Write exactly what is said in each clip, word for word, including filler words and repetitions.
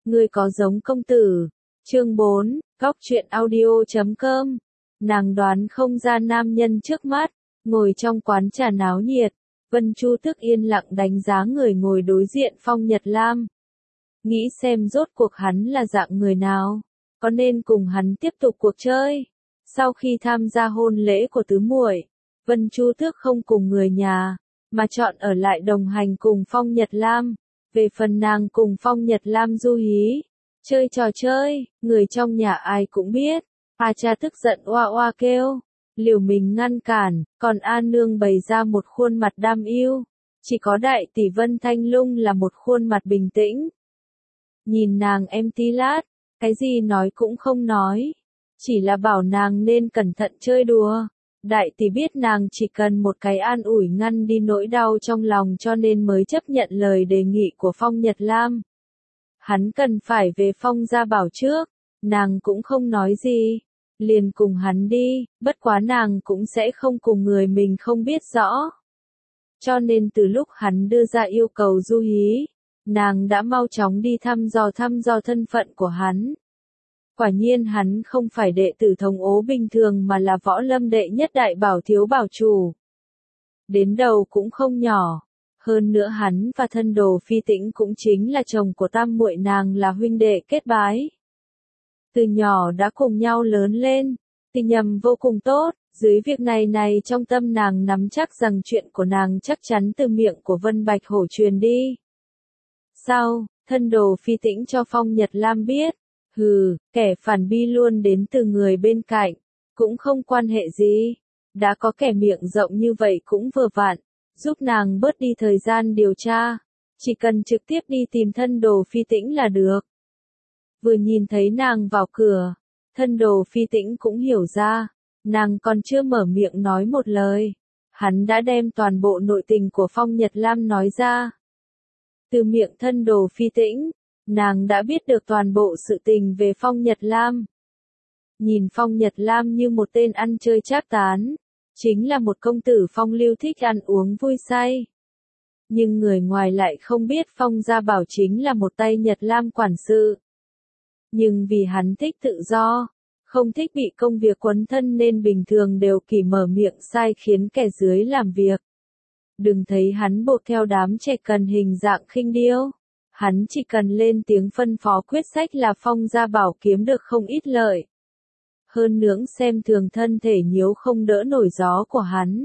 Ngươi có giống công tử. Chương bốn, góc truyện audio chấm com. Nàng đoán không ra nam nhân trước mắt, ngồi trong quán trà náo nhiệt. Vân Chu Thức yên lặng đánh giá người ngồi đối diện Phong Nhật Lam. Nghĩ xem rốt cuộc hắn là dạng người nào, có nên cùng hắn tiếp tục cuộc chơi. Sau khi tham gia hôn lễ của tứ muội, Vân Chu Thức không cùng người nhà, mà chọn ở lại đồng hành cùng Phong Nhật Lam. Về phần nàng cùng Phong Nhật Lam du hí, chơi trò chơi, người trong nhà ai cũng biết. A cha tức giận oa oa kêu, liều mình ngăn cản, còn A nương bày ra một khuôn mặt đam yêu. Chỉ có đại tỷ Vân Thanh Lung là một khuôn mặt bình tĩnh. Nhìn nàng em tí lát, cái gì nói cũng không nói, chỉ là bảo nàng nên cẩn thận chơi đùa. Đại tỷ biết nàng chỉ cần một cái an ủi ngăn đi nỗi đau trong lòng cho nên mới chấp nhận lời đề nghị của Phong Nhật Lam. Hắn cần phải về Phong gia bảo trước, nàng cũng không nói gì, liền cùng hắn đi, bất quá nàng cũng sẽ không cùng người mình không biết rõ. Cho nên từ lúc hắn đưa ra yêu cầu du hí, nàng đã mau chóng đi thăm dò thăm dò thân phận của hắn. Quả nhiên hắn không phải đệ tử thống ố bình thường mà là võ lâm đệ nhất đại bảo thiếu bảo chủ. Đến đầu cũng không nhỏ, hơn nữa hắn và thân đồ Phi Tĩnh cũng chính là chồng của tam muội nàng là huynh đệ kết bái. Từ nhỏ đã cùng nhau lớn lên, tình nhầm vô cùng tốt, dưới việc này này trong tâm nàng nắm chắc rằng chuyện của nàng chắc chắn từ miệng của Vân Bạch Hổ truyền đi. Sau, thân đồ Phi Tĩnh cho Phong Nhật Lam biết, hừ, kẻ phản bi luôn đến từ người bên cạnh, cũng không quan hệ gì, đã có kẻ miệng rộng như vậy cũng vừa vặn, giúp nàng bớt đi thời gian điều tra, chỉ cần trực tiếp đi tìm thân đồ Phi Tĩnh là được. Vừa nhìn thấy nàng vào cửa, thân đồ Phi Tĩnh cũng hiểu ra, nàng còn chưa mở miệng nói một lời, hắn đã đem toàn bộ nội tình của Phong Nhật Lam nói ra. Từ miệng thân đồ Phi Tĩnh, nàng đã biết được toàn bộ sự tình về Phong Nhật Lam. Nhìn Phong Nhật Lam như một tên ăn chơi trác tán, chính là một công tử phong lưu thích ăn uống vui say. Nhưng người ngoài lại không biết Phong gia bảo chính là một tay Nhật Lam quản sự. Nhưng vì hắn thích tự do, không thích bị công việc quấn thân nên bình thường đều kỳ mở miệng sai khiến kẻ dưới làm việc. Đừng thấy hắn buộc theo đám trẻ cần hình dạng khinh điêu. Hắn chỉ cần lên tiếng phân phó quyết sách là Phong gia bảo kiếm được không ít lợi. Hơn nữa xem thường thân thể nhiễu không đỡ nổi gió của hắn.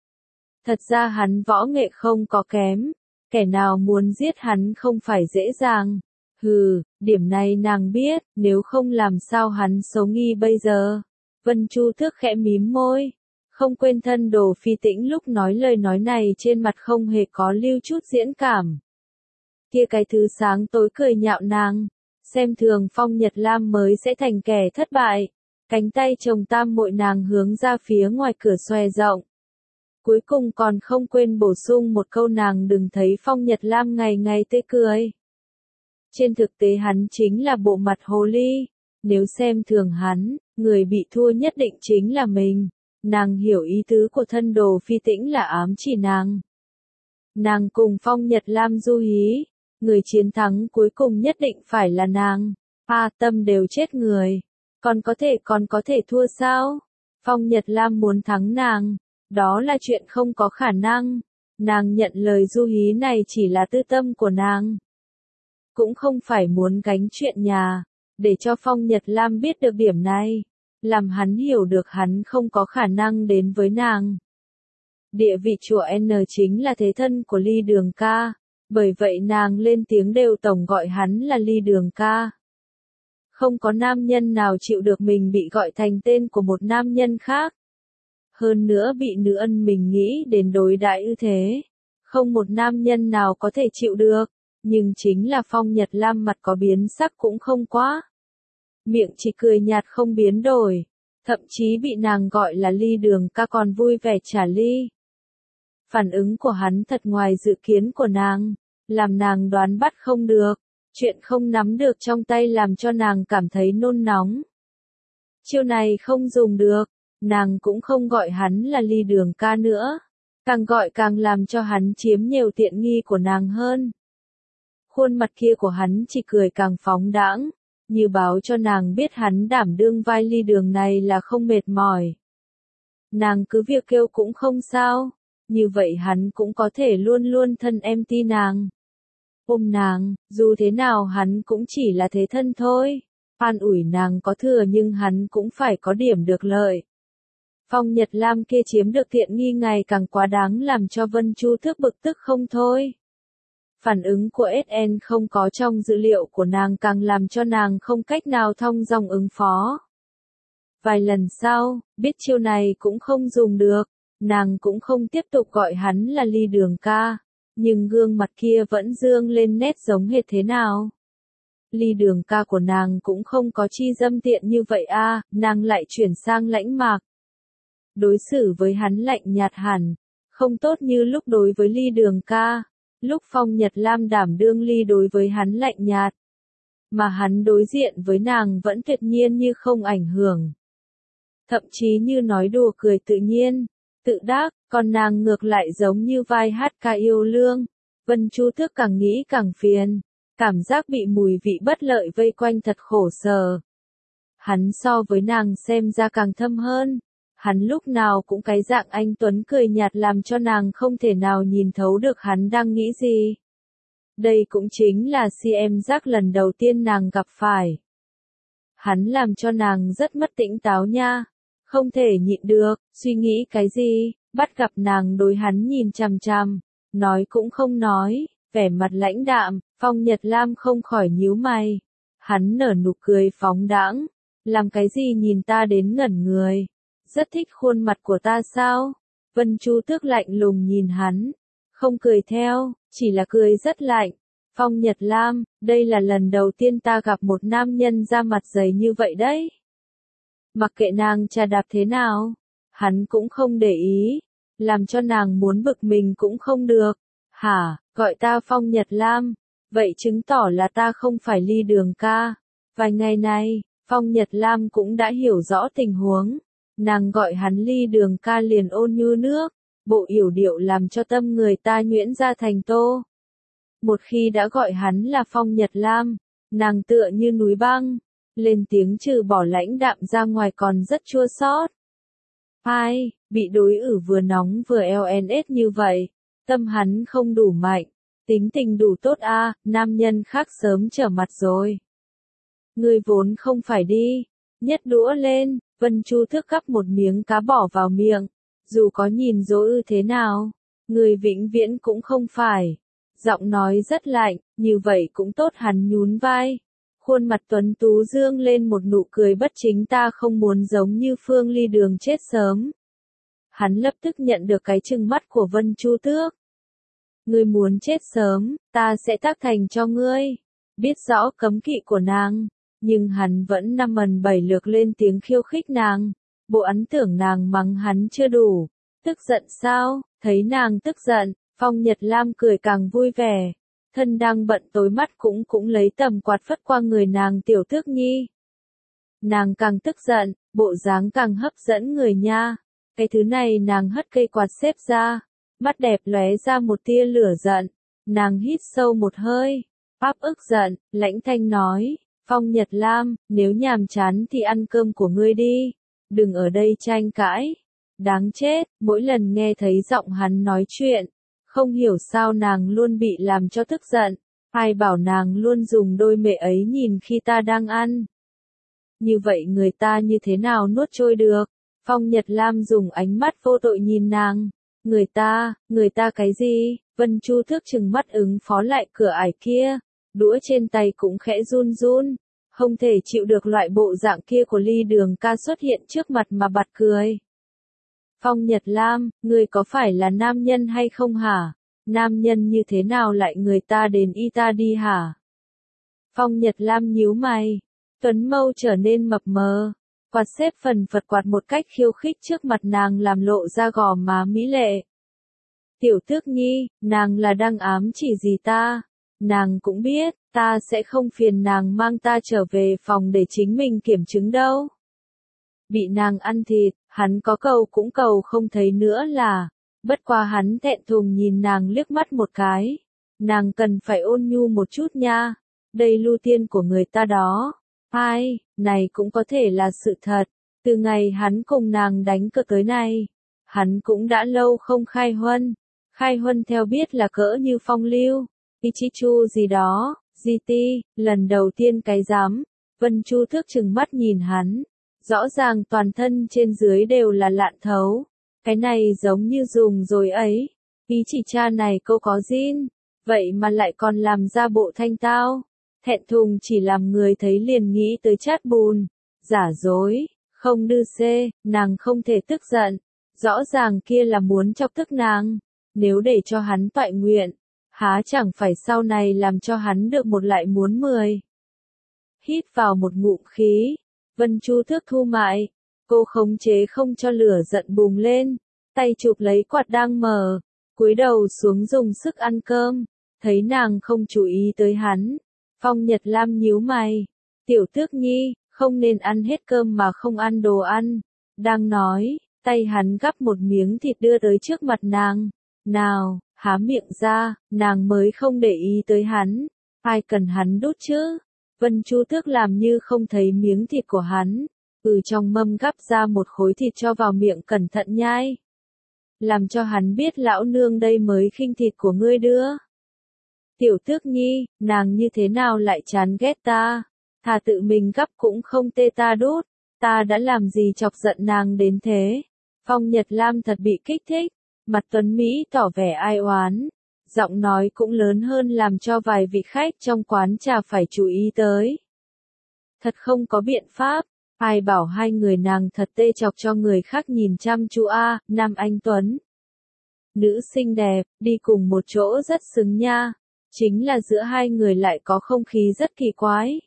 Thật ra hắn võ nghệ không có kém, kẻ nào muốn giết hắn không phải dễ dàng. Hừ, điểm này nàng biết, nếu không làm sao hắn xấu nghi bây giờ. Vân Chu Thức khẽ mím môi, không quên thân đồ Phi Tĩnh lúc nói lời nói này trên mặt không hề có lưu chút diễn cảm. Kia cái thứ sáng tối cười nhạo nàng, xem thường Phong Nhật Lam mới sẽ thành kẻ thất bại. Cánh tay chồng tam muội nàng hướng ra phía ngoài cửa xòe rộng. Cuối cùng còn không quên bổ sung một câu nàng đừng thấy Phong Nhật Lam ngày ngày tươi cười. Trên thực tế hắn chính là bộ mặt hồ ly, nếu xem thường hắn, người bị thua nhất định chính là mình. Nàng hiểu ý tứ của thân đồ Phi Tĩnh là ám chỉ nàng. Nàng cùng Phong Nhật Lam du hí, người chiến thắng cuối cùng nhất định phải là nàng. A tâm đều chết người, còn có thể còn có thể thua sao? Phong Nhật Lam muốn thắng nàng, đó là chuyện không có khả năng. Nàng nhận lời du hí này chỉ là tư tâm của nàng, cũng không phải muốn gánh chuyện nhà, để cho Phong Nhật Lam biết được điểm này, làm hắn hiểu được hắn không có khả năng đến với nàng. Địa vị chùa N chính là thế thân của Ly Đường ca, bởi vậy nàng lên tiếng đều tổng gọi hắn là Ly Đường ca. Không có nam nhân nào chịu được mình bị gọi thành tên của một nam nhân khác. Hơn nữa bị nữ ân mình nghĩ đến đối đãi ư thế, không một nam nhân nào có thể chịu được. Nhưng chính là Phong Nhật Lam mặt có biến sắc cũng không quá. Miệng chỉ cười nhạt không biến đổi, thậm chí bị nàng gọi là Ly Đường ca còn vui vẻ trả ly. Phản ứng của hắn thật ngoài dự kiến của nàng, làm nàng đoán bắt không được, chuyện không nắm được trong tay làm cho nàng cảm thấy nôn nóng. Chiêu này không dùng được, nàng cũng không gọi hắn là Ly Đường ca nữa, càng gọi càng làm cho hắn chiếm nhiều tiện nghi của nàng hơn. Khuôn mặt kia của hắn chỉ cười càng phóng đãng, như báo cho nàng biết hắn đảm đương vai Ly Đường này là không mệt mỏi. Nàng cứ việc kêu cũng không sao, như vậy hắn cũng có thể luôn luôn thân em ti nàng. Ôm nàng, dù thế nào hắn cũng chỉ là thế thân thôi. An ủi nàng có thừa nhưng hắn cũng phải có điểm được lợi. Phong Nhật Lam kia chiếm được tiện nghi ngày càng quá đáng làm cho Vân Chu Tước bực tức không thôi. Phản ứng của ét en không có trong dữ liệu của nàng càng làm cho nàng không cách nào thong dong ứng phó. Vài lần sau, biết chiêu này cũng không dùng được, nàng cũng không tiếp tục gọi hắn là Ly Đường ca, nhưng gương mặt kia vẫn dương lên nét giống hệt thế nào. Ly Đường ca của nàng cũng không có chi dâm tiện như vậy a, à, nàng lại chuyển sang lãnh mạc. Đối xử với hắn lạnh nhạt hẳn, không tốt như lúc đối với Ly Đường ca. Lúc Phong Nhật Lam đảm đương Ly đối với hắn lạnh nhạt, mà hắn đối diện với nàng vẫn tuyệt nhiên như không ảnh hưởng. Thậm chí như nói đùa cười tự nhiên, tự đắc, còn nàng ngược lại giống như vai hát ca yêu lương. Vân Chu Tước càng nghĩ càng phiền, cảm giác bị mùi vị bất lợi vây quanh thật khổ sở. Hắn so với nàng xem ra càng thâm hơn. Hắn lúc nào cũng cái dạng anh tuấn cười nhạt làm cho nàng không thể nào nhìn thấu được hắn đang nghĩ gì. Đây cũng chính là si em giác lần đầu tiên nàng gặp phải. Hắn làm cho nàng rất mất tỉnh táo nha. Không thể nhịn được, suy nghĩ cái gì, bắt gặp nàng đối hắn nhìn chằm chằm, nói cũng không nói, vẻ mặt lãnh đạm, Phong Nhật Lam không khỏi nhíu mày. Hắn nở nụ cười phóng đãng, làm cái gì nhìn ta đến ngẩn người. Rất thích khuôn mặt của ta sao? Vân Chu Tước lạnh lùng nhìn hắn, không cười theo, chỉ là cười rất lạnh. Phong Nhật Lam, đây là lần đầu tiên ta gặp một nam nhân da mặt dày như vậy đấy. Mặc kệ nàng trà đạp thế nào, hắn cũng không để ý, làm cho nàng muốn bực mình cũng không được. Hả, gọi ta Phong Nhật Lam, vậy chứng tỏ là ta không phải Ly Đường ca. Vài ngày nay, Phong Nhật Lam cũng đã hiểu rõ tình huống. Nàng gọi hắn Ly Đường ca liền ôn như nước, bộ yểu điệu làm cho tâm người ta nhuyễn ra thành tô. Một khi đã gọi hắn là Phong Nhật Lam, nàng tựa như núi băng, lên tiếng trừ bỏ lãnh đạm ra ngoài còn rất chua xót. Ai, bị đối ử vừa nóng vừa eo en ết như vậy, tâm hắn không đủ mạnh, tính tình đủ tốt a, à, nam nhân khác sớm trở mặt rồi. Ngươi vốn không phải đi, nhất đũa lên. Vân Chu Tước gắp một miếng cá bỏ vào miệng, dù có nhìn dỗ ư thế nào, người vĩnh viễn cũng không phải. Giọng nói rất lạnh, như vậy cũng tốt hắn nhún vai. Khuôn mặt tuấn tú dương lên một nụ cười bất chính ta không muốn giống như Phương Ly Đường chết sớm. Hắn lập tức nhận được cái trừng mắt của Vân Chu Tước. Ngươi muốn chết sớm, ta sẽ tác thành cho ngươi. Biết rõ cấm kỵ của nàng. Nhưng hắn vẫn năm mần bảy lượt lên tiếng khiêu khích nàng. Bộ ấn tưởng nàng mắng hắn chưa đủ. Tức giận sao? Thấy nàng tức giận, Phong Nhật Lam cười càng vui vẻ. Thân đang bận tối mắt cũng cũng lấy tầm quạt phất qua người nàng tiểu tước nhi. Nàng càng tức giận, bộ dáng càng hấp dẫn người nha. Cái thứ này nàng hất cây quạt xếp ra. Mắt đẹp lóe ra một tia lửa giận. Nàng hít sâu một hơi. Áp ức giận, lãnh thanh nói. Phong Nhật Lam, nếu nhàm chán thì ăn cơm của ngươi đi, đừng ở đây tranh cãi. Đáng chết, mỗi lần nghe thấy giọng hắn nói chuyện, không hiểu sao nàng luôn bị làm cho tức giận. Ai bảo nàng luôn dùng đôi mẹ ấy nhìn khi ta đang ăn. Như vậy người ta như thế nào nuốt trôi được? Phong Nhật Lam dùng ánh mắt vô tội nhìn nàng. Người ta, người ta cái gì? Vân Chu Tước trừng mắt ứng phó lại cửa ải kia. Đũa trên tay cũng khẽ run run, không thể chịu được loại bộ dạng kia của Ly Đường ca xuất hiện trước mặt mà bật cười. Phong Nhật Lam, ngươi có phải là nam nhân hay không hả? Nam nhân như thế nào lại người ta đến y ta đi hả? Phong Nhật Lam nhíu mày, tuấn mâu trở nên mập mờ, quạt xếp phần phật quạt một cách khiêu khích trước mặt nàng làm lộ ra gò má mỹ lệ. Tiểu Tước nhi, nàng là đang ám chỉ gì ta? Nàng cũng biết, ta sẽ không phiền nàng mang ta trở về phòng để chính mình kiểm chứng đâu. Bị nàng ăn thịt, hắn có cầu cũng cầu không thấy nữa là, bất quá hắn thẹn thùng nhìn nàng liếc mắt một cái. nàng cần phải ôn nhu một chút nha, đây lưu tiên của người ta đó. Ai, này cũng có thể là sự thật, từ ngày hắn cùng nàng đánh cược tới nay, hắn cũng đã lâu không khai huân, khai huân theo biết là cỡ như phong lưu, Ichichu gì đó, giê tê, lần đầu tiên cái dám, Vân Chu Thước trừng mắt nhìn hắn, rõ ràng toàn thân trên dưới đều là lạn thấu, cái này giống như dùng rồi ấy, ý chỉ cha này câu có zin, vậy mà lại còn làm ra bộ thanh tao, thẹn thùng chỉ làm người thấy liền nghĩ tới chát bùn, giả dối, không đư xê, nàng không thể tức giận, rõ ràng kia là muốn chọc tức nàng, nếu để cho hắn toại nguyện, há chẳng phải sau này làm cho hắn được một lại muốn mười. Hít vào một ngụm khí, Vân Chu Thước thu mại, cô khống chế không cho lửa giận bùng lên, tay chụp lấy quạt đang mở, cúi đầu xuống dùng sức ăn cơm, thấy nàng không chú ý tới hắn, Phong Nhật Lam nhíu mày, tiểu Tước nhi, không nên ăn hết cơm mà không ăn đồ ăn, đang nói, tay hắn gắp một miếng thịt đưa tới trước mặt nàng, nào, há miệng ra, nàng mới không để ý tới hắn, ai cần hắn đút chứ, Vân Chu Tước làm như không thấy miếng thịt của hắn, từ trong mâm gắp ra một khối thịt cho vào miệng cẩn thận nhai, làm cho hắn biết lão nương đây mới khinh thịt của ngươi đưa. Tiểu Tước nhi, nàng như thế nào lại chán ghét ta, thà tự mình gắp cũng không tê ta đút, ta đã làm gì chọc giận nàng đến thế. Phong Nhật Lam thật bị kích thích, mặt tuấn Mỹ tỏ vẻ ai oán, giọng nói cũng lớn hơn làm cho vài vị khách trong quán trà phải chú ý tới. Thật không có biện pháp, ai bảo hai người nàng thật tê chọc cho người khác nhìn chăm chú a, nam anh tuấn. Nữ xinh đẹp, đi cùng một chỗ rất xứng nha, chính là giữa hai người lại có không khí rất kỳ quái.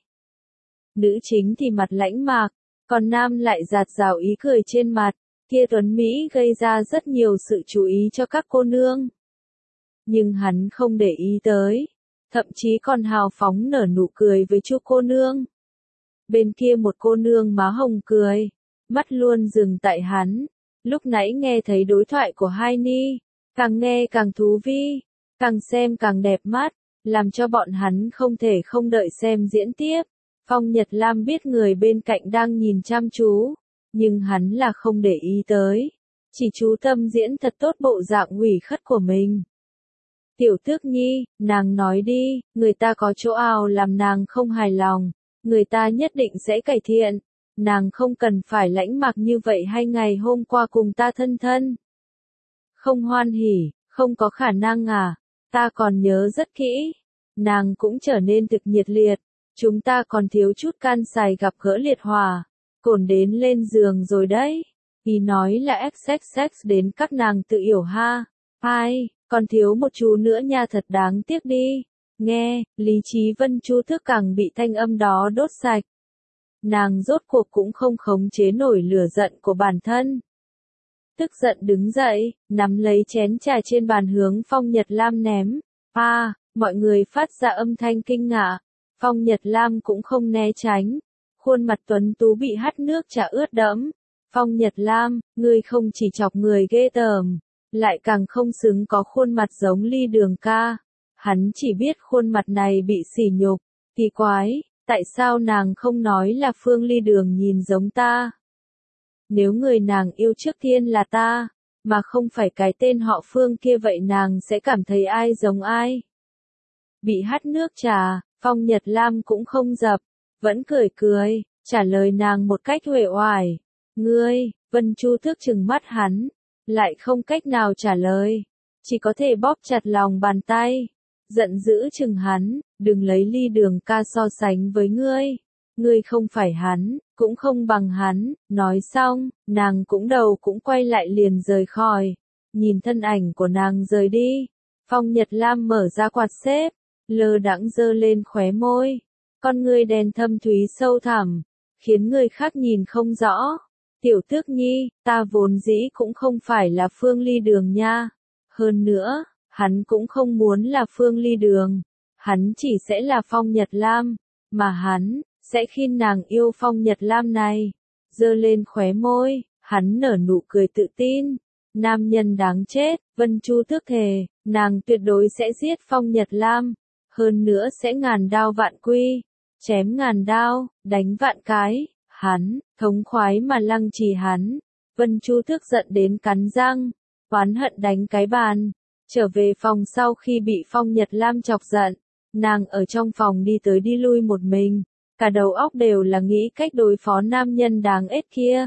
Nữ chính thì mặt lãnh mạc, còn nam lại dạt dào ý cười trên mặt, kia tuấn Mỹ gây ra rất nhiều sự chú ý cho các cô nương. Nhưng hắn không để ý tới, thậm chí còn hào phóng nở nụ cười với chu cô nương. Bên kia một cô nương má hồng cười, mắt luôn dừng tại hắn, lúc nãy nghe thấy đối thoại của hai ni, càng nghe càng thú vi, càng xem càng đẹp mắt, làm cho bọn hắn không thể không đợi xem diễn tiếp. Phong Nhật Lam biết người bên cạnh đang nhìn chăm chú, nhưng hắn là không để ý tới, chỉ chú tâm diễn thật tốt bộ dạng ủy khất của mình. Tiểu Tước nhi, nàng nói đi, người ta có chỗ nào làm nàng không hài lòng, người ta nhất định sẽ cải thiện, nàng không cần phải lãnh mặc như vậy hay ngày hôm qua cùng ta thân thân. Không hoan hỉ, không có khả năng à, ta còn nhớ rất kỹ, nàng cũng trở nên thực nhiệt liệt, chúng ta còn thiếu chút can xài gặp gỡ liệt hòa, cồn đến lên giường rồi đấy, ý nói là xx xx đến các nàng tự hiểu ha, ai, còn thiếu một chú nữa nha thật đáng tiếc đi, nghe, lý trí Vân Chu Thước càng bị thanh âm đó đốt sạch. Nàng rốt cuộc cũng không khống chế nổi lửa giận của bản thân. Tức giận đứng dậy, nắm lấy chén trà trên bàn hướng Phong Nhật Lam ném. À, mọi người phát ra âm thanh kinh ngạc. Phong Nhật Lam cũng không né tránh. Khuôn mặt tuấn tú bị hắt nước trà ướt đẫm. Phong Nhật Lam, ngươi không chỉ chọc người ghê tởm, lại càng không xứng có khuôn mặt giống Ly Đường ca. Hắn chỉ biết khuôn mặt này bị sỉ nhục. Kỳ quái, tại sao nàng không nói là Phương Ly Đường nhìn giống ta? Nếu người nàng yêu trước tiên là ta, mà không phải cái tên họ Phương kia vậy nàng sẽ cảm thấy ai giống ai? Bị hắt nước trà, Phong Nhật Lam cũng không dập, vẫn cười cười, trả lời nàng một cách uể oải. Ngươi, Vân Chu Thước trừng mắt hắn, lại không cách nào trả lời, chỉ có thể bóp chặt lòng bàn tay, giận dữ chừng hắn, đừng lấy Ly Đường ca so sánh với ngươi, ngươi không phải hắn, cũng không bằng hắn, nói xong, nàng cũng đầu cũng quay lại liền rời khỏi, nhìn thân ảnh của nàng rời đi, Phong Nhật Lam mở ra quạt xếp, lơ đãng giơ lên khóe môi, con ngươi đen thâm thúy sâu thẳm, khiến người khác nhìn không rõ. Tiểu Tước nhi, ta vốn dĩ cũng không phải là Phương Ly Đường nha. Hơn nữa, hắn cũng không muốn là Phương Ly Đường. Hắn chỉ sẽ là Phong Nhật Lam, mà hắn sẽ khi nàng yêu Phong Nhật Lam này. Giơ lên khóe môi, hắn nở nụ cười tự tin. Nam nhân đáng chết, Vân Chu Tước thề, nàng tuyệt đối sẽ giết Phong Nhật Lam, hơn nữa sẽ ngàn đao vạn quy, chém ngàn đao, đánh vạn cái, hắn, thống khoái mà lăng trì hắn. Vân Chu Tước giận đến cắn răng, oán hận đánh cái bàn, trở về phòng sau khi bị Phong Nhật Lam chọc giận, nàng ở trong phòng đi tới đi lui một mình, cả đầu óc đều là nghĩ cách đối phó nam nhân đáng ghét kia.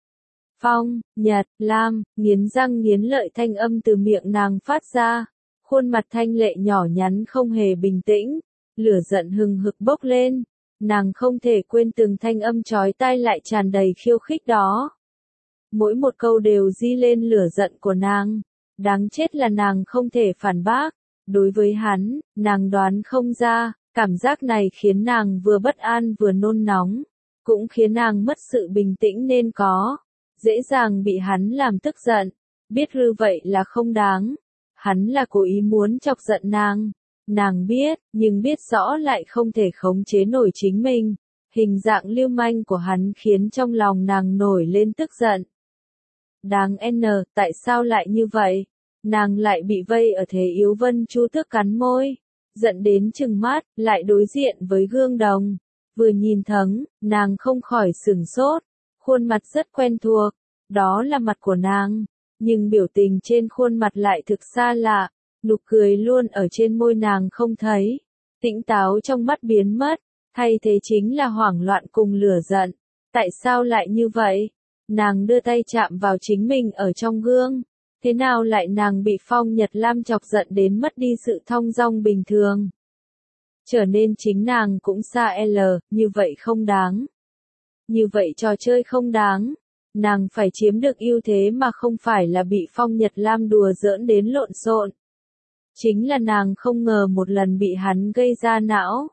Phong, Nhật, Lam, nghiến răng nghiến lợi thanh âm từ miệng nàng phát ra, khuôn mặt thanh lệ nhỏ nhắn không hề bình tĩnh, lửa giận hừng hực bốc lên, nàng không thể quên từng thanh âm chói tai lại tràn đầy khiêu khích đó. Mỗi một câu đều di lên lửa giận của nàng, đáng chết là nàng không thể phản bác, đối với hắn, nàng đoán không ra, cảm giác này khiến nàng vừa bất an vừa nôn nóng, cũng khiến nàng mất sự bình tĩnh nên có. Dễ dàng bị hắn làm tức giận, biết như vậy là không đáng. Hắn là cố ý muốn chọc giận nàng. Nàng biết, nhưng biết rõ lại không thể khống chế nổi chính mình. Hình dạng lưu manh của hắn khiến trong lòng nàng nổi lên tức giận. Đáng N, tại sao lại như vậy? Nàng lại bị vây ở thế yếu. Vân Chu Tước cắn môi, giận đến trừng mắt, lại đối diện với gương đồng. Vừa nhìn thấu, nàng không khỏi sửng sốt. Khuôn mặt rất quen thuộc, đó là mặt của nàng, nhưng biểu tình trên khuôn mặt lại thực xa lạ, nụ cười luôn ở trên môi nàng không thấy, tỉnh táo trong mắt biến mất, thay thế chính là hoảng loạn cùng lửa giận. Tại sao lại như vậy? Nàng đưa tay chạm vào chính mình ở trong gương, thế nào lại nàng bị Phong Nhật Lam chọc giận đến mất đi sự thong dong bình thường? Trở nên chính nàng cũng xa L, như vậy không đáng. Như vậy trò chơi không đáng, nàng phải chiếm được ưu thế mà không phải là bị Phong Nhật Lam đùa giỡn đến lộn xộn. Chính là nàng không ngờ một lần bị hắn gây ra não.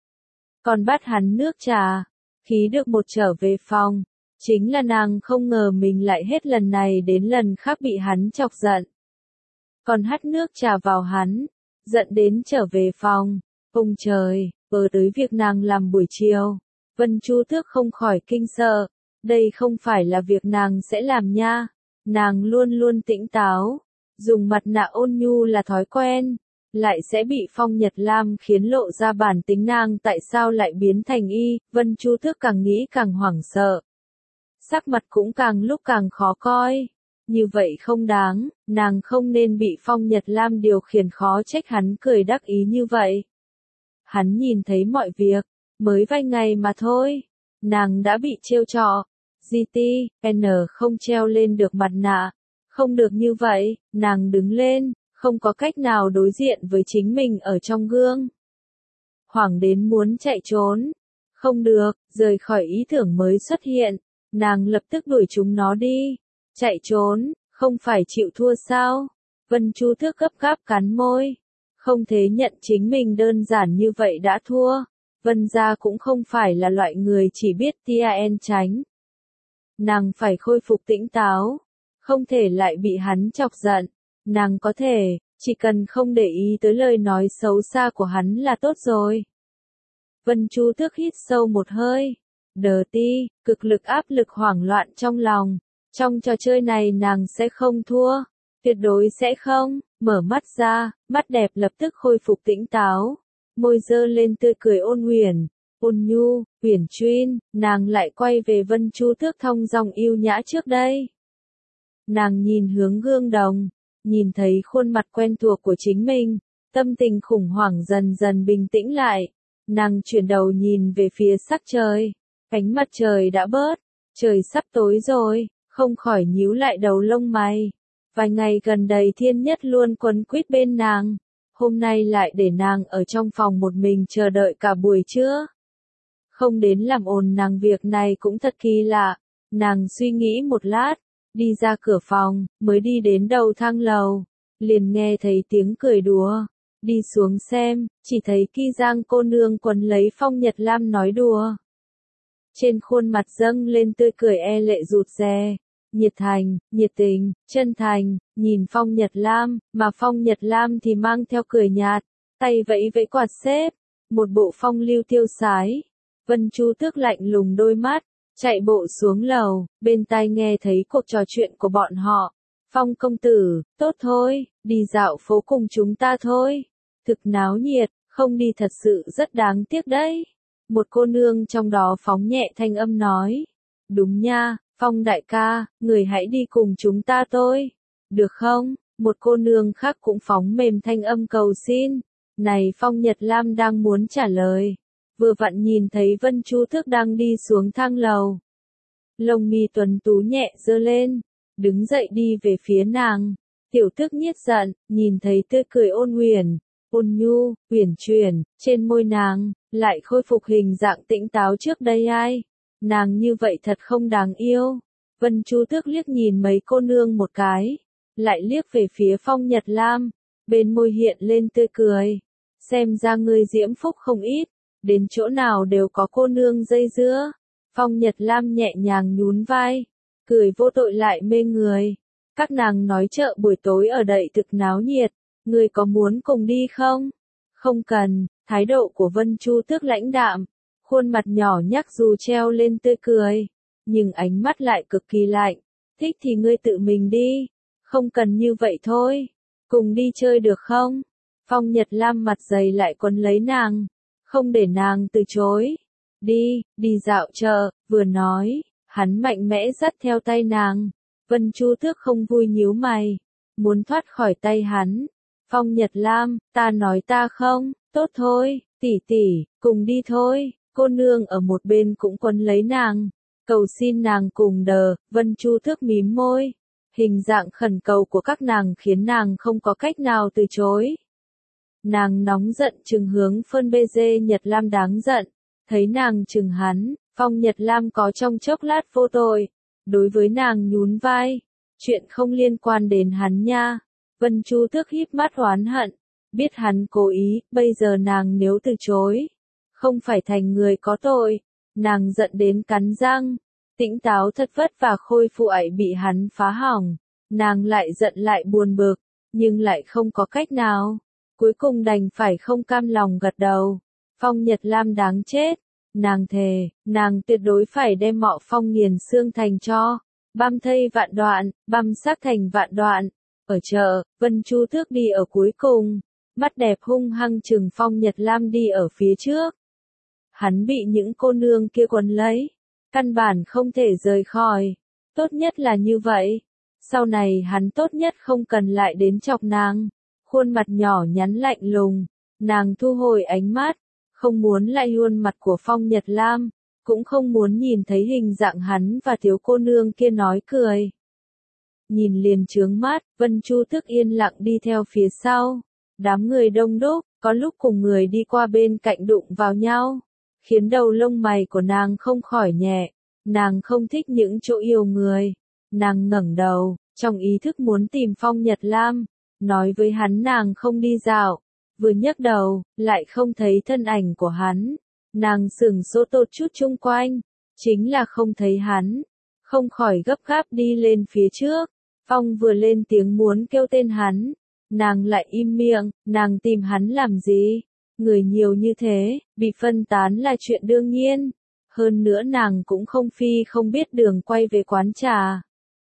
Còn bắt hắn nước trà, khí được một trở về phòng. Chính là nàng không ngờ mình lại hết lần này đến lần khác bị hắn chọc giận. Còn hắt nước trà vào hắn, giận đến trở về phòng. Ông trời, vừa tới việc nàng làm buổi chiều. Vân Chu Tước không khỏi kinh sợ, đây không phải là việc nàng sẽ làm nha. Nàng luôn luôn tỉnh táo, dùng mặt nạ ôn nhu là thói quen, lại sẽ bị Phong Nhật Lam khiến lộ ra bản tính nàng tại sao lại biến thành y. Vân Chu Tước càng nghĩ càng hoảng sợ, sắc mặt cũng càng lúc càng khó coi. Như vậy không đáng, nàng không nên bị Phong Nhật Lam điều khiển, khó trách hắn cười đắc ý như vậy. Hắn nhìn thấy mọi việc. Mới vài ngày mà thôi, nàng đã bị trêu trọ. giê tê, N không treo lên được mặt nạ. Không được như vậy, nàng đứng lên, không có cách nào đối diện với chính mình ở trong gương. Hoảng đến muốn chạy trốn. Không được, rời khỏi ý tưởng mới xuất hiện, nàng lập tức đuổi chúng nó đi. Chạy trốn, không phải chịu thua sao? Vân Chu Tước gấp gáp cắn môi. Không thể nhận chính mình đơn giản như vậy đã thua. Vân gia cũng không phải là loại người chỉ biết tien tránh. Nàng phải khôi phục tỉnh táo, không thể lại bị hắn chọc giận. Nàng có thể, chỉ cần không để ý tới lời nói xấu xa của hắn là tốt rồi. Vân Chu Tước hít sâu một hơi, đờ ti, cực lực áp lực hoảng loạn trong lòng. Trong trò chơi này nàng sẽ không thua, tuyệt đối sẽ không. Mở mắt ra, mắt đẹp lập tức khôi phục tỉnh táo. Môi dơ lên tươi cười ôn huyền, ôn nhu, huyền chuyên, nàng lại quay về Vân Chu Tước thong dong yêu nhã trước đây. Nàng nhìn hướng gương đồng, nhìn thấy khuôn mặt quen thuộc của chính mình, tâm tình khủng hoảng dần dần bình tĩnh lại. Nàng chuyển đầu nhìn về phía sắc trời, ánh mặt trời đã bớt, trời sắp tối rồi, không khỏi nhíu lại đầu lông mày. Vài ngày gần đây Thiên Nhất luôn quấn quýt bên nàng. Hôm nay lại để nàng ở trong phòng một mình chờ đợi cả buổi trưa. Không đến làm ồn nàng, việc này cũng thật kỳ lạ. Nàng suy nghĩ một lát, đi ra cửa phòng, mới đi đến đầu thang lầu, liền nghe thấy tiếng cười đùa. Đi xuống xem, chỉ thấy Ki Giang cô nương quấn lấy Phong Nhật Lam nói đùa. Trên khuôn mặt dâng lên tươi cười e lệ rụt rè. Nhiệt thành, nhiệt tình, chân thành, nhìn Phong Nhật Lam, mà Phong Nhật Lam thì mang theo cười nhạt, tay vẫy vẫy quạt xếp, một bộ phong lưu tiêu sái. Vân Chu Tước lạnh lùng đôi mắt, chạy bộ xuống lầu, bên tai nghe thấy cuộc trò chuyện của bọn họ. Phong công tử, tốt thôi, đi dạo phố cùng chúng ta thôi. Thực náo nhiệt, không đi thật sự rất đáng tiếc đấy. Một cô nương trong đó phóng nhẹ thanh âm nói. Đúng nha, Phong đại ca, người hãy đi cùng chúng ta thôi. Được không? Một cô nương khác cũng phóng mềm thanh âm cầu xin. Này Phong Nhật Lam đang muốn trả lời. Vừa vặn nhìn thấy Vân Chu Thức đang đi xuống thang lầu. Lông mi tuấn tú nhẹ giơ lên, đứng dậy đi về phía nàng. Tiểu Thức nhiết giận, nhìn thấy tươi cười ôn huyền, ôn nhu, huyền chuyển, trên môi nàng, lại khôi phục hình dạng tĩnh táo trước đây ai. Nàng như vậy thật không đáng yêu. Vân Chu Thức liếc nhìn mấy cô nương một cái, lại liếc về phía Phong Nhật Lam, bên môi hiện lên tươi cười. Xem ra ngươi diễm phúc không ít, đến chỗ nào đều có cô nương dây dưa. Phong Nhật Lam nhẹ nhàng nhún vai, cười vô tội lại mê người. Các nàng nói chợ buổi tối ở đậy thực náo nhiệt, ngươi có muốn cùng đi không? Không cần, thái độ của Vân Chu Tước lãnh đạm, khuôn mặt nhỏ nhắc dù treo lên tươi cười, nhưng ánh mắt lại cực kỳ lạnh. Thích thì ngươi tự mình đi, không cần như vậy thôi. Cùng đi chơi được không? Phong Nhật Lam mặt dày lại quấn lấy nàng, không để nàng từ chối. Đi, đi dạo chợ, vừa nói, hắn mạnh mẽ dắt theo tay nàng. Vân Chu Tước không vui nhíu mày, muốn thoát khỏi tay hắn. Phong Nhật Lam, ta nói ta không, tốt thôi, tỷ tỷ, cùng đi thôi. Cô nương ở một bên cũng quấn lấy nàng, cầu xin nàng cùng đờ. Vân Chu Tước mím môi, hình dạng khẩn cầu của các nàng khiến nàng không có cách nào từ chối. Nàng nóng giận trừng hướng Phân Bê Dê Nhật Lam đáng giận, thấy nàng trừng hắn, Phong Nhật Lam có trong chốc lát vô tội, đối với nàng nhún vai, chuyện không liên quan đến hắn nha. Vân Chu Tước híp mắt oán hận, biết hắn cố ý, bây giờ nàng nếu từ chối, không phải thành người có tội. Nàng giận đến cắn răng, tĩnh táo thật vất vả khôi phục ấy bị hắn phá hỏng, nàng lại giận lại buồn bực, nhưng lại không có cách nào. Cuối cùng đành phải không cam lòng gật đầu. Phong Nhật Lam đáng chết. Nàng thề, nàng tuyệt đối phải đem Mọ Phong nghiền xương thành cho. Băm thây vạn đoạn, băm xác thành vạn đoạn. Ở chợ, Vân Chu Tước đi ở cuối cùng. Mắt đẹp hung hăng chừng Phong Nhật Lam đi ở phía trước. Hắn bị những cô nương kia quấn lấy. Căn bản không thể rời khỏi. Tốt nhất là như vậy. Sau này hắn tốt nhất không cần lại đến chọc nàng. Khuôn mặt nhỏ nhắn lạnh lùng, nàng thu hồi ánh mắt, không muốn lại khuôn mặt của Phong Nhật Lam, cũng không muốn nhìn thấy hình dạng hắn và thiếu cô nương kia nói cười. Nhìn liền trướng mắt, Vân Chu Tước yên lặng đi theo phía sau, đám người đông đúc, có lúc cùng người đi qua bên cạnh đụng vào nhau, khiến đầu lông mày của nàng không khỏi nhẹ. Nàng không thích những chỗ yêu người. Nàng ngẩng đầu, trong ý thức muốn tìm Phong Nhật Lam. Nói với hắn nàng không đi dạo, vừa nhấc đầu, lại không thấy thân ảnh của hắn. Nàng sửng sốt tột chút chung quanh, chính là không thấy hắn, không khỏi gấp gáp đi lên phía trước. Phong vừa lên tiếng muốn kêu tên hắn, nàng lại im miệng. Nàng tìm hắn làm gì? Người nhiều như thế, bị phân tán là chuyện đương nhiên. Hơn nữa nàng cũng không phi không biết đường quay về quán trà.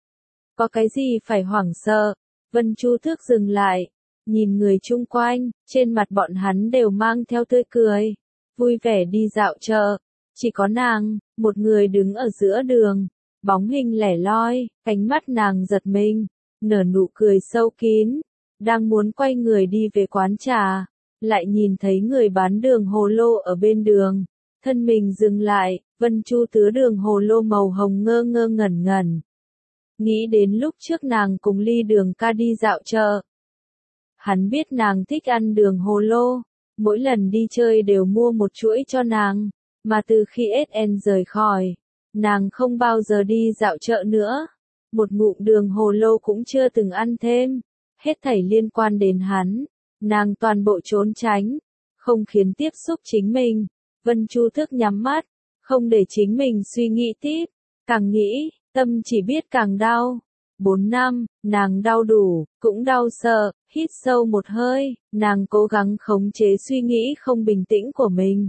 Có cái gì phải hoảng sợ? Vân Chu Tước dừng lại, nhìn người chung quanh, trên mặt bọn hắn đều mang theo tươi cười, vui vẻ đi dạo chợ. Chỉ có nàng, một người đứng ở giữa đường, bóng hình lẻ loi, cánh mắt nàng giật mình, nở nụ cười sâu kín, đang muốn quay người đi về quán trà, lại nhìn thấy người bán đường hồ lô ở bên đường, thân mình dừng lại. Vân Chu tứa đường hồ lô màu hồng ngơ ngơ ngẩn ngẩn. Nghĩ đến lúc trước nàng cùng Ly Đường ca đi dạo chợ. Hắn biết nàng thích ăn đường hồ lô, mỗi lần đi chơi đều mua một chuỗi cho nàng, mà từ khi ét en rời khỏi, nàng không bao giờ đi dạo chợ nữa. Một ngụm đường hồ lô cũng chưa từng ăn thêm, hết thảy liên quan đến hắn, nàng toàn bộ trốn tránh, không khiến tiếp xúc chính mình. Vân Chu Tước nhắm mắt, không để chính mình suy nghĩ tiếp, càng nghĩ, tâm chỉ biết càng đau. Bốn năm, nàng đau đủ, cũng đau sợ, hít sâu một hơi, nàng cố gắng khống chế suy nghĩ không bình tĩnh của mình.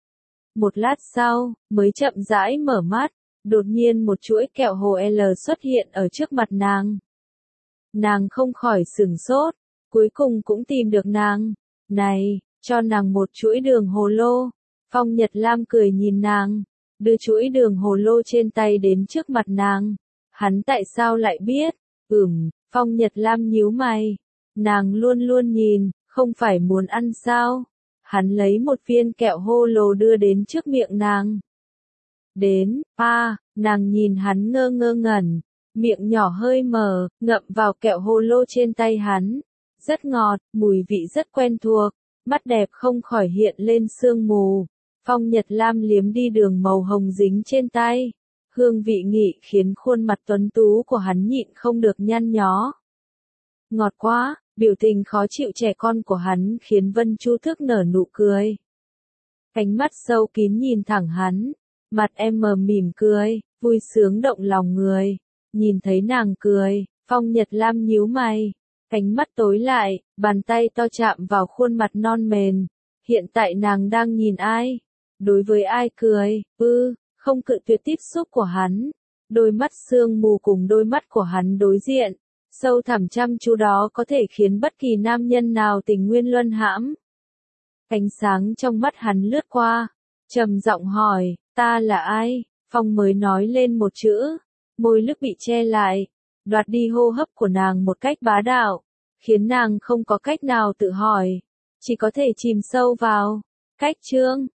Một lát sau, mới chậm rãi mở mắt, đột nhiên một chuỗi kẹo hồ L xuất hiện ở trước mặt nàng. Nàng không khỏi sửng sốt, cuối cùng cũng tìm được nàng. Này, cho nàng một chuỗi đường hồ lô. Phong Nhật Lam cười nhìn nàng, đưa chuỗi đường hồ lô trên tay đến trước mặt nàng. Hắn tại sao lại biết? Ừm, Phong Nhật Lam nhíu mày. Nàng luôn luôn nhìn, không phải muốn ăn sao? Hắn lấy một viên kẹo hô lô đưa đến trước miệng nàng. Đến, pa, nàng nhìn hắn ngơ ngơ ngẩn, miệng nhỏ hơi mở, ngậm vào kẹo hô lô trên tay hắn. Rất ngọt, mùi vị rất quen thuộc, mắt đẹp không khỏi hiện lên sương mù. Phong Nhật Lam liếm đi đường màu hồng dính trên tay. Hương vị nghị khiến khuôn mặt tuấn tú của hắn nhịn không được nhăn nhó. Ngọt quá, biểu tình khó chịu trẻ con của hắn khiến Vân Chu Thức nở nụ cười. Cánh mắt sâu kín nhìn thẳng hắn, mặt em mờ mỉm cười, vui sướng động lòng người. Nhìn thấy nàng cười, Phong Nhật Lam nhíu mày, cánh mắt tối lại, bàn tay to chạm vào khuôn mặt non mềm. Hiện tại nàng đang nhìn ai? Đối với ai cười? Ư, không cự tuyệt tiếp xúc của hắn. Đôi mắt sương mù cùng đôi mắt của hắn đối diện. Sâu thẳm chăm chú đó có thể khiến bất kỳ nam nhân nào tình nguyên luân hãm. Ánh sáng trong mắt hắn lướt qua, trầm giọng hỏi, ta là ai? Phong mới nói lên một chữ, môi lưỡi bị che lại, đoạt đi hô hấp của nàng một cách bá đạo, khiến nàng không có cách nào tự hỏi, chỉ có thể chìm sâu vào. Cách chương